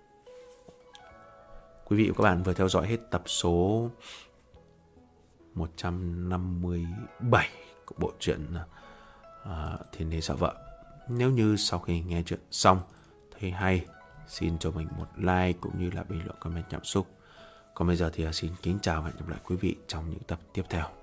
Quý vị và các bạn vừa theo dõi hết tập số 157 của bộ truyện Thiên Đế Sợ Vợ. Nếu như sau khi nghe chuyện xong thấy hay, xin cho mình một like cũng như là bình luận comment cảm xúc. Còn bây giờ thì xin kính chào và hẹn gặp lại quý vị trong những tập tiếp theo.